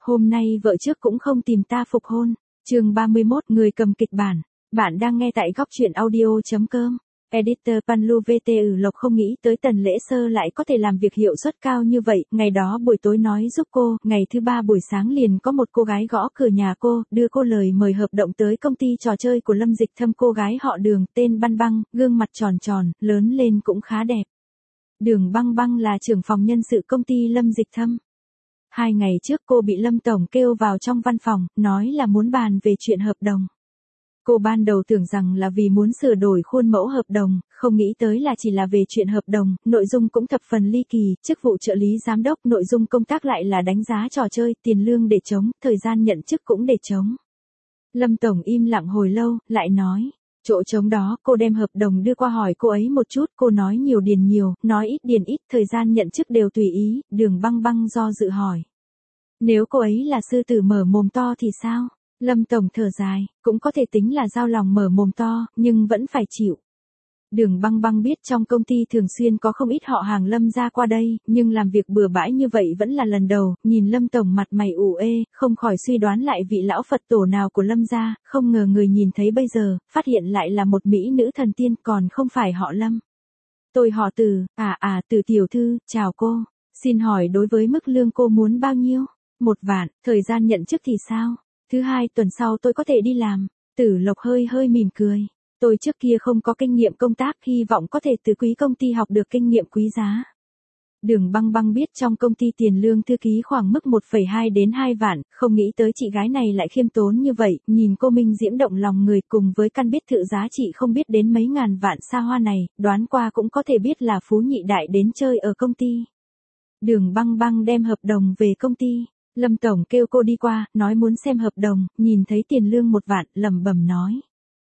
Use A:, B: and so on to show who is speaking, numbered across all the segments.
A: Hôm nay vợ trước cũng không tìm ta phục hôn. Chương 31, người cầm kịch bản. Bạn đang nghe tại góc truyện audio.com. Editor Panlu VTU Lộc không nghĩ tới Tần Lễ Sơ lại có thể làm việc hiệu suất cao như vậy. Ngày đó buổi tối nói giúp cô, ngày thứ ba buổi sáng liền có một cô gái gõ cửa nhà cô, đưa cô lời mời hợp đồng tới công ty trò chơi của Lâm Dịch Thâm. Cô gái họ Đường, tên Băng Băng, gương mặt tròn tròn, lớn lên cũng khá đẹp. Đường Băng Băng là trưởng phòng nhân sự công ty Lâm Dịch Thâm. 2 ngày trước cô bị Lâm Tổng kêu vào trong văn phòng, nói là muốn bàn về chuyện hợp đồng. Cô ban đầu tưởng rằng là vì muốn sửa đổi khuôn mẫu hợp đồng, không nghĩ tới là chỉ là về chuyện hợp đồng, nội dung cũng thập phần ly kỳ, chức vụ trợ lý giám đốc, nội dung công tác lại là đánh giá trò chơi, tiền lương để trống, thời gian nhận chức cũng để trống. Lâm Tổng im lặng hồi lâu, lại nói, chỗ trống đó, cô đem hợp đồng đưa qua hỏi cô ấy một chút, cô nói nhiều điền nhiều, nói ít điền ít, thời gian nhận chức đều tùy ý. Đường Băng Băng do dự hỏi. Nếu cô ấy là sư tử mở mồm to thì sao? Lâm Tổng thở dài, cũng có thể tính là dao lòng mở mồm to, nhưng vẫn phải chịu. Đường Băng Băng biết trong công ty thường xuyên có không ít họ hàng Lâm ra qua đây, nhưng làm việc bừa bãi như vậy vẫn là lần đầu. Nhìn Lâm Tổng mặt mày ủ ê, không khỏi suy đoán lại vị lão Phật tổ nào của Lâm gia. Không ngờ người nhìn thấy bây giờ, phát hiện lại là một mỹ nữ thần tiên, còn không phải họ Lâm. Tôi họ Từ, Từ tiểu thư, chào cô. Xin hỏi đối với mức lương cô muốn bao nhiêu? 1 vạn, thời gian nhận chức thì sao? Thứ 2 tuần sau tôi có thể đi làm. Tử Lộc hơi mỉm cười. Tôi trước kia không có kinh nghiệm công tác, hy vọng có thể từ quý công ty học được kinh nghiệm quý giá. Đường Băng Băng biết trong công ty tiền lương thư ký khoảng mức 1,2 đến 2 vạn, không nghĩ tới chị gái này lại khiêm tốn như vậy, nhìn cô minh diễm động lòng người, cùng với căn biệt thự giá trị không biết đến mấy ngàn vạn xa hoa này, đoán qua cũng có thể biết là phú nhị đại đến chơi ở công ty. Đường Băng Băng đem hợp đồng về công ty. Lâm Tổng kêu cô đi qua, nói muốn xem hợp đồng, nhìn thấy tiền lương 1 vạn, lẩm bẩm nói.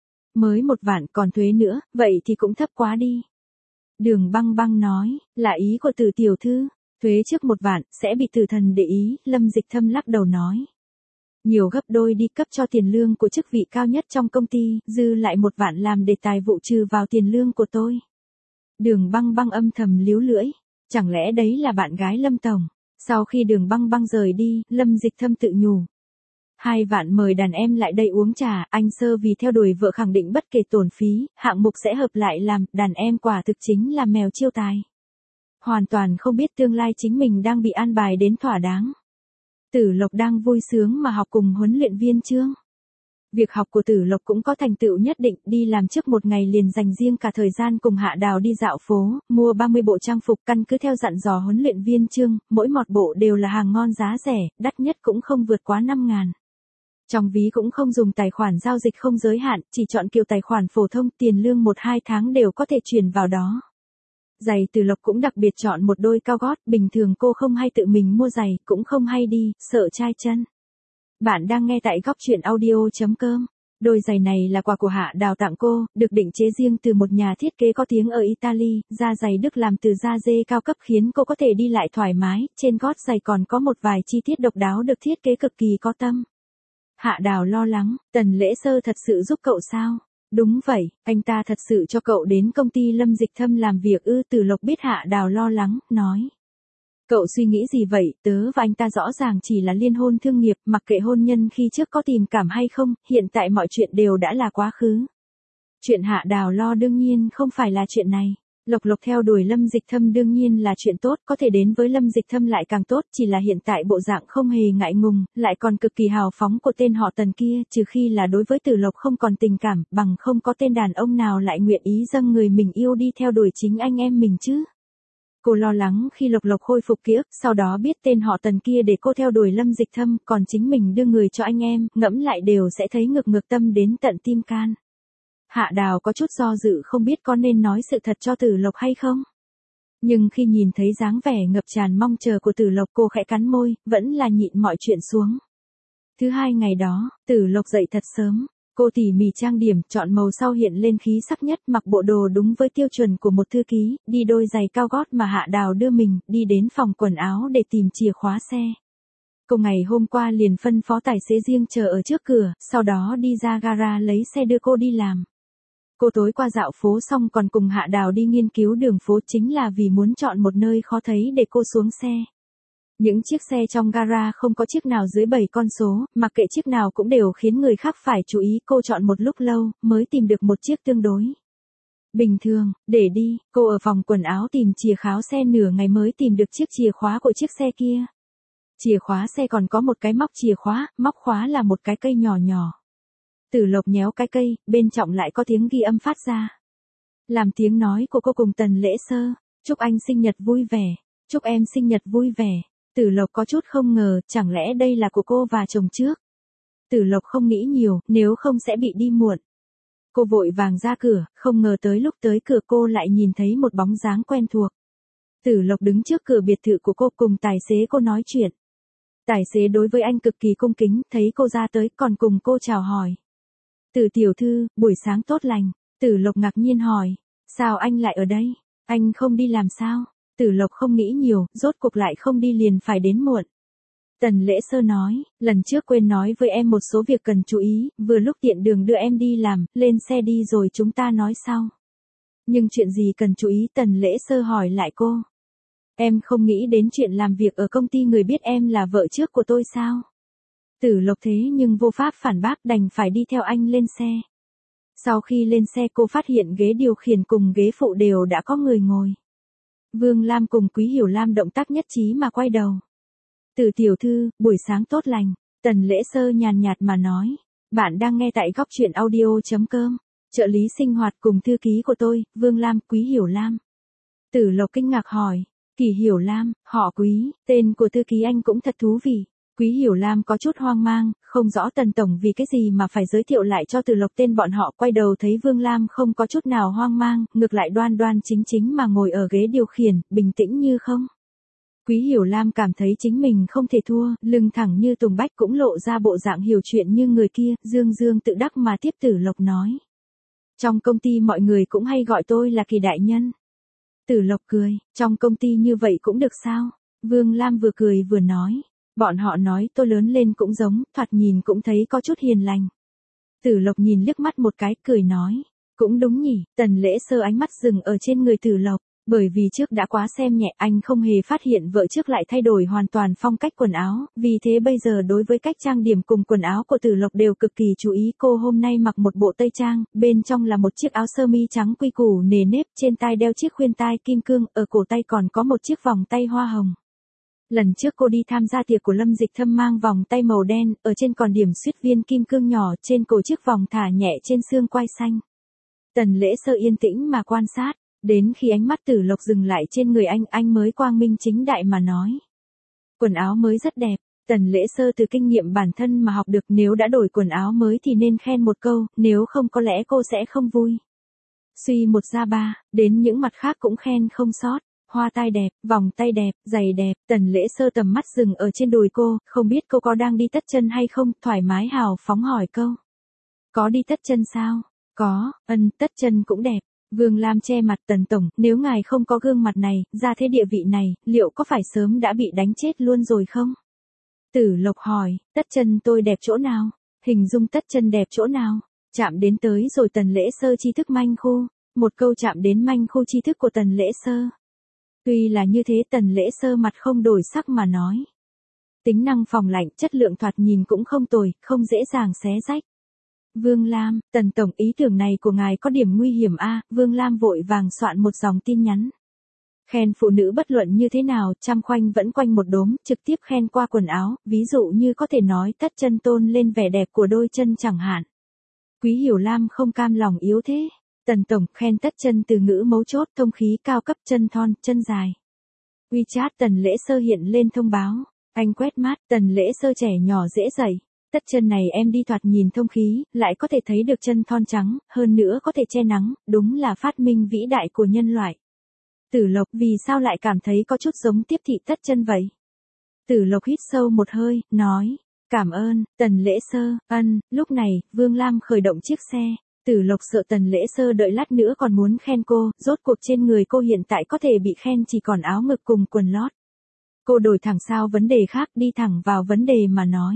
A: Mới 1 vạn còn thuế nữa, vậy thì cũng thấp quá đi. Đường Băng Băng nói, là ý của Từ tiểu thư, thuế trước 1 vạn, sẽ bị Tử thần để ý. Lâm Dịch Thâm lắc đầu nói. Nhiều gấp đôi đi, cấp cho tiền lương của chức vị cao nhất trong công ty, dư lại 1 vạn làm để tài vụ trừ vào tiền lương của tôi. Đường Băng Băng âm thầm líu lưỡi, chẳng lẽ đấy là bạn gái Lâm Tổng? Sau khi Đường Băng Băng rời đi, Lâm Dịch Thâm tự nhủ. 2 vạn mời đàn em lại đây uống trà, anh Sơ vì theo đuổi vợ khẳng định bất kể tổn phí, hạng mục sẽ hợp lại làm, đàn em quả thực chính là mèo chiêu tài. Hoàn toàn không biết tương lai chính mình đang bị an bài đến thỏa đáng. Tử Lộc đang vui sướng mà học cùng huấn luyện viên Trương. Việc học của Tử Lộc cũng có thành tựu nhất định, đi làm trước 1 ngày liền dành riêng cả thời gian cùng Hạ Đào đi dạo phố, mua 30 bộ trang phục, căn cứ theo dặn dò huấn luyện viên Trương, mỗi một bộ đều là hàng ngon giá rẻ, đắt nhất cũng không vượt quá 5.000. Trong ví cũng không dùng tài khoản giao dịch không giới hạn, chỉ chọn kiểu tài khoản phổ thông, tiền lương 1-2 tháng đều có thể chuyển vào đó. Giày Tử Lộc cũng đặc biệt chọn một đôi cao gót, bình thường cô không hay tự mình mua giày, cũng không hay đi, sợ chai chân. Bạn đang nghe tại góc truyện audio.com. Đôi giày này là quà của Hạ Đào tặng cô, được định chế riêng từ một nhà thiết kế có tiếng ở Italy, da giày Đức làm từ da dê cao cấp khiến cô có thể đi lại thoải mái, trên gót giày còn có một vài chi tiết độc đáo được thiết kế cực kỳ có tâm. Hạ Đào lo lắng, Tần Lễ Sơ thật sự giúp cậu sao? Đúng vậy, anh ta thật sự cho cậu đến công ty Lâm Dịch Thâm làm việc ư? Tử Lộc biết Hạ Đào lo lắng, nói. Cậu suy nghĩ gì vậy, tớ và anh ta rõ ràng chỉ là liên hôn thương nghiệp, mặc kệ hôn nhân khi trước có tình cảm hay không, hiện tại mọi chuyện đều đã là quá khứ. Chuyện Hạ Đào lo đương nhiên không phải là chuyện này. Lộc theo đuổi Lâm Dịch Thâm đương nhiên là chuyện tốt, có thể đến với Lâm Dịch Thâm lại càng tốt, chỉ là hiện tại bộ dạng không hề ngại ngùng, lại còn cực kỳ hào phóng của tên họ Tần kia, trừ khi là đối với Tử Lộc không còn tình cảm, bằng không có tên đàn ông nào lại nguyện ý dâng người mình yêu đi theo đuổi chính anh em mình chứ. Cô lo lắng khi Lộc khôi phục ký ức, sau đó biết tên họ Tần kia để cô theo đuổi Lâm Dịch Thâm, còn chính mình đưa người cho anh em, ngẫm lại đều sẽ thấy ngược tâm đến tận tim can. Hạ Đào có chút do dự không biết có nên nói sự thật cho Tử Lộc hay không. Nhưng khi nhìn thấy dáng vẻ ngập tràn mong chờ của Tử Lộc, cô khẽ cắn môi, vẫn là nhịn mọi chuyện xuống. Thứ 2 ngày đó, Tử Lộc dậy thật sớm. Cô tỉ mỉ trang điểm, chọn màu sau hiện lên khí sắc nhất, mặc bộ đồ đúng với tiêu chuẩn của một thư ký, đi đôi giày cao gót mà Hạ Đào đưa mình, đi đến phòng quần áo để tìm chìa khóa xe. Cô ngày hôm qua liền phân phó tài xế riêng chờ ở trước cửa, sau đó đi ra gara lấy xe đưa cô đi làm. Cô tối qua dạo phố xong còn cùng Hạ Đào đi nghiên cứu đường phố, chính là vì muốn chọn một nơi khó thấy để cô xuống xe. Những chiếc xe trong gara không có chiếc nào dưới 7 con số, mặc kệ chiếc nào cũng đều khiến người khác phải chú ý. Cô chọn một lúc lâu, mới tìm được một chiếc tương đối bình thường, để đi. Cô ở phòng quần áo tìm chìa khóa xe nửa ngày mới tìm được chiếc chìa khóa của chiếc xe kia. Chìa khóa xe còn có một cái móc chìa khóa, móc khóa là một cái cây nhỏ nhỏ. Tử Lộc nhéo cái cây, bên trong lại có tiếng ghi âm phát ra. Làm tiếng nói của cô cùng Tần Lễ Sơ. Chúc anh sinh nhật vui vẻ. Chúc em sinh nhật vui vẻ. Tử Lộc có chút không ngờ, chẳng lẽ đây là của cô và chồng trước. Tử Lộc không nghĩ nhiều, nếu không sẽ bị đi muộn. Cô vội vàng ra cửa, không ngờ tới lúc tới cửa cô lại nhìn thấy một bóng dáng quen thuộc. Tử Lộc đứng trước cửa biệt thự của cô cùng tài xế cô nói chuyện. Tài xế đối với anh cực kỳ cung kính, thấy cô ra tới còn cùng cô chào hỏi. Tử tiểu thư, buổi sáng tốt lành. Tử Lộc ngạc nhiên hỏi, sao anh lại ở đây? Anh không đi làm sao? Tử Lộc không nghĩ nhiều, rốt cuộc lại không đi liền phải đến muộn. Tần Lễ Sơ nói, lần trước quên nói với em một số việc cần chú ý, vừa lúc tiện đường đưa em đi làm, lên xe đi rồi chúng ta nói sau. Nhưng chuyện gì cần chú ý? Tần Lễ Sơ hỏi lại cô. Em không nghĩ đến chuyện làm việc ở công ty người biết em là vợ trước của tôi sao? Tử Lộc thế nhưng vô pháp phản bác đành phải đi theo anh lên xe. Sau khi lên xe cô phát hiện ghế điều khiển cùng ghế phụ đều đã có người ngồi. Vương Lam cùng Quý Hiểu Lam động tác nhất trí mà quay đầu. Tử tiểu thư, buổi sáng tốt lành. Tần Lễ Sơ nhàn nhạt mà nói. Bạn đang nghe tại góc truyện audio.com. Trợ lý sinh hoạt cùng thư ký của tôi, Vương Lam, Quý Hiểu Lam. Tử Lộc kinh ngạc hỏi. Kỳ Hiểu Lam, họ Quý, tên của thư ký anh cũng thật thú vị. Quý Hiểu Lam có chút hoang mang, không rõ Tần Tổng vì cái gì mà phải giới thiệu lại cho Tử Lộc tên bọn họ. Quay đầu thấy Vương Lam không có chút nào hoang mang, ngược lại đoan đoan chính chính mà ngồi ở ghế điều khiển, bình tĩnh như không. Quý Hiểu Lam cảm thấy chính mình không thể thua, lưng thẳng như Tùng Bách cũng lộ ra bộ dạng hiểu chuyện như người kia, dương dương tự đắc mà tiếp Tử Lộc nói. Trong công ty mọi người cũng hay gọi tôi là Kỳ đại nhân. Tử Lộc cười, trong công ty như vậy cũng được sao? Vương Lam vừa cười vừa nói. Bọn họ nói tôi lớn lên cũng giống, thoạt nhìn cũng thấy có chút hiền lành. Tử Lộc nhìn liếc mắt một cái, cười nói. Cũng đúng nhỉ. Tần Lễ Sơ ánh mắt dừng ở trên người Tử Lộc. Bởi vì trước đã quá xem nhẹ, anh không hề phát hiện vợ trước lại thay đổi hoàn toàn phong cách quần áo, vì thế bây giờ đối với cách trang điểm cùng quần áo của Tử Lộc đều cực kỳ chú ý. Cô hôm nay mặc một bộ tây trang, bên trong là một chiếc áo sơ mi trắng quy củ nề nếp, trên tai đeo chiếc khuyên tai kim cương, ở cổ tay còn có một chiếc vòng tay hoa hồng. Lần trước cô đi tham gia tiệc của Lâm Dịch Thâm mang vòng tay màu đen, ở trên còn điểm xuyết viên kim cương nhỏ, trên cổ chiếc vòng thả nhẹ trên xương quai xanh. Tần Lễ Sơ yên tĩnh mà quan sát. Đến khi ánh mắt Tử Lộc dừng lại trên người anh mới quang minh chính đại mà nói. Quần áo mới rất đẹp. Tần Lễ Sơ từ kinh nghiệm bản thân mà học được, nếu đã đổi quần áo mới thì nên khen một câu, nếu không có lẽ cô sẽ không vui. Suy một ra ba, đến những mặt khác cũng khen không sót. Hoa tai đẹp, vòng tay đẹp, giày đẹp. Tần Lễ Sơ tầm mắt dừng ở trên đùi cô, không biết cô có đang đi tất chân hay không, thoải mái hào phóng hỏi câu. Có đi tất chân sao? Có, tất chân cũng đẹp. Vương Lam che mặt. Tần Tổng, nếu ngài không có gương mặt này, ra thế địa vị này, liệu có phải sớm đã bị đánh chết luôn rồi không? Tử Lộc hỏi, tất chân tôi đẹp chỗ nào? Hình dung tất chân đẹp chỗ nào? Chạm đến tới rồi. Tần Lễ Sơ tri thức manh khu. Một câu chạm đến manh khu tri thức của Tần Lễ Sơ. Tuy là như thế, Tần Lễ Sơ mặt không đổi sắc mà nói. Tính năng phòng lạnh, chất lượng thoạt nhìn cũng không tồi, không dễ dàng xé rách. Vương Lam, Tần Tổng, ý tưởng này của ngài có điểm nguy hiểm a. Vương Lam vội vàng soạn một dòng tin nhắn. Khen phụ nữ bất luận như thế nào, trăm khoanh vẫn quanh một đốm, trực tiếp khen qua quần áo, ví dụ như có thể nói tất chân tôn lên vẻ đẹp của đôi chân chẳng hạn. Quý Hiểu Lam không cam lòng yếu thế. Tần Tổng, khen tất chân từ ngữ mấu chốt, thông khí cao cấp, chân thon, chân dài. WeChat. Tần Lễ Sơ hiện lên thông báo. Anh quét mát. Tần Lễ Sơ trẻ nhỏ dễ dậy. Tất chân này em đi thoạt nhìn thông khí, lại có thể thấy được chân thon trắng, hơn nữa có thể che nắng, đúng là phát minh vĩ đại của nhân loại. Tử Lộc, vì sao lại cảm thấy có chút giống tiếp thị tất chân vậy? Tử Lộc hít sâu một hơi, nói. Cảm ơn. Tần Lễ Sơ. Lúc này, Vương Lam khởi động chiếc xe. Tử Lộc sợ Tần Lễ Sơ đợi lát nữa còn muốn khen cô, rốt cuộc trên người cô hiện tại có thể bị khen chỉ còn áo ngực cùng quần lót. Cô đổi thẳng sao vấn đề khác, đi thẳng vào vấn đề mà nói.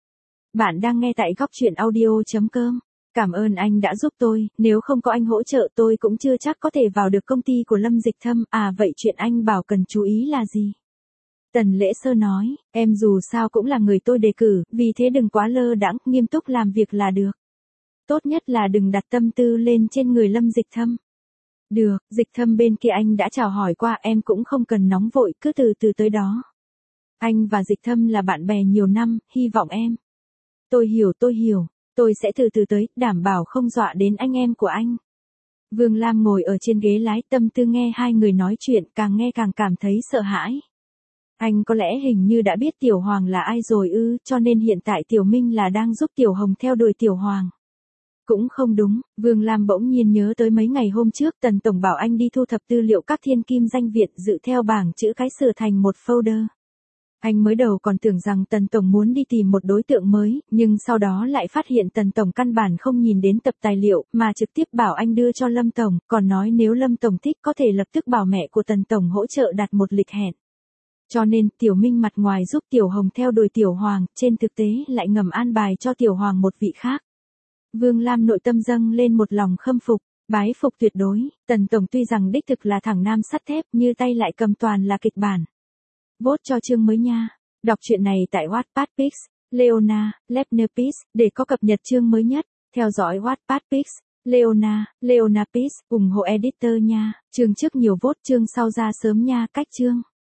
A: Bạn đang nghe tại góc truyện audio.com. Cảm ơn anh đã giúp tôi, nếu không có anh hỗ trợ tôi cũng chưa chắc có thể vào được công ty của Lâm Dịch Thâm. À vậy chuyện anh bảo cần chú ý là gì? Tần Lễ Sơ nói, em dù sao cũng là người tôi đề cử, vì thế đừng quá lơ đãng, nghiêm túc làm việc là được. Tốt nhất là đừng đặt tâm tư lên trên người Lâm Dịch Thâm. Được, Dịch Thâm bên kia anh đã chào hỏi qua, em cũng không cần nóng vội, cứ từ từ tới đó. Anh và Dịch Thâm là bạn bè nhiều năm, hy vọng em. Tôi hiểu, tôi sẽ từ từ tới, đảm bảo không dọa đến anh em của anh. Vương Lam ngồi ở trên ghế lái, tâm tư nghe hai người nói chuyện, càng nghe càng cảm thấy sợ hãi. Anh có lẽ hình như đã biết Tiểu Hoàng là ai rồi ư, cho nên hiện tại Tiểu Minh là đang giúp Tiểu Hồng theo đuổi Tiểu Hoàng. Cũng không đúng, Vương Lam bỗng nhiên nhớ tới mấy ngày hôm trước Tần Tổng bảo anh đi thu thập tư liệu các thiên kim danh viện dự theo bảng chữ cái sửa thành một folder. Anh mới đầu còn tưởng rằng Tần Tổng muốn đi tìm một đối tượng mới, nhưng sau đó lại phát hiện Tần Tổng căn bản không nhìn đến tập tài liệu, mà trực tiếp bảo anh đưa cho Lâm Tổng, còn nói nếu Lâm Tổng thích có thể lập tức bảo mẹ của Tần Tổng hỗ trợ đặt một lịch hẹn. Cho nên, Tiểu Minh mặt ngoài giúp Tiểu Hồng theo đuổi Tiểu Hoàng, trên thực tế lại ngầm an bài cho Tiểu Hoàng một vị khác. Vương Lam nội tâm dâng lên một lòng khâm phục, bái phục tuyệt đối, Tần Tổng tuy rằng đích thực là thằng nam sắt thép, như tay lại cầm toàn là kịch bản. Vote cho chương mới nha. Đọc truyện này tại Wattpad Pix, Leona, Lepner Pix, để có cập nhật chương mới nhất. Theo dõi Wattpad Pix, Leona Pix, ủng hộ editor nha. Chương trước nhiều vote, chương sau ra sớm nha. Cách chương.